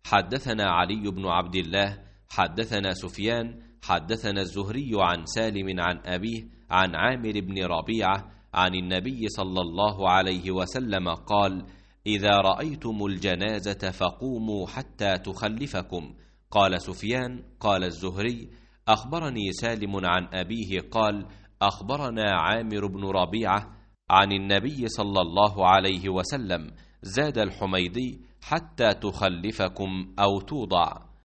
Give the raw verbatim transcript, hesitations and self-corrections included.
حدثنا علي بن عبد الله حدثنا سفيان حدثنا الزهري عن سالم عن أبيه عن عامر بن ربيعة عن النبي صلى الله عليه وسلم قال: إذا رأيتم الجنازة فقوموا حتى تخلفكم. قال سفيان: قال الزهري: أخبرني سالم عن أبيه قال: أخبرنا عامر بن ربيعة عن النبي صلى الله عليه وسلم. زاد الحميدي: حتى تخلفكم أو توضع.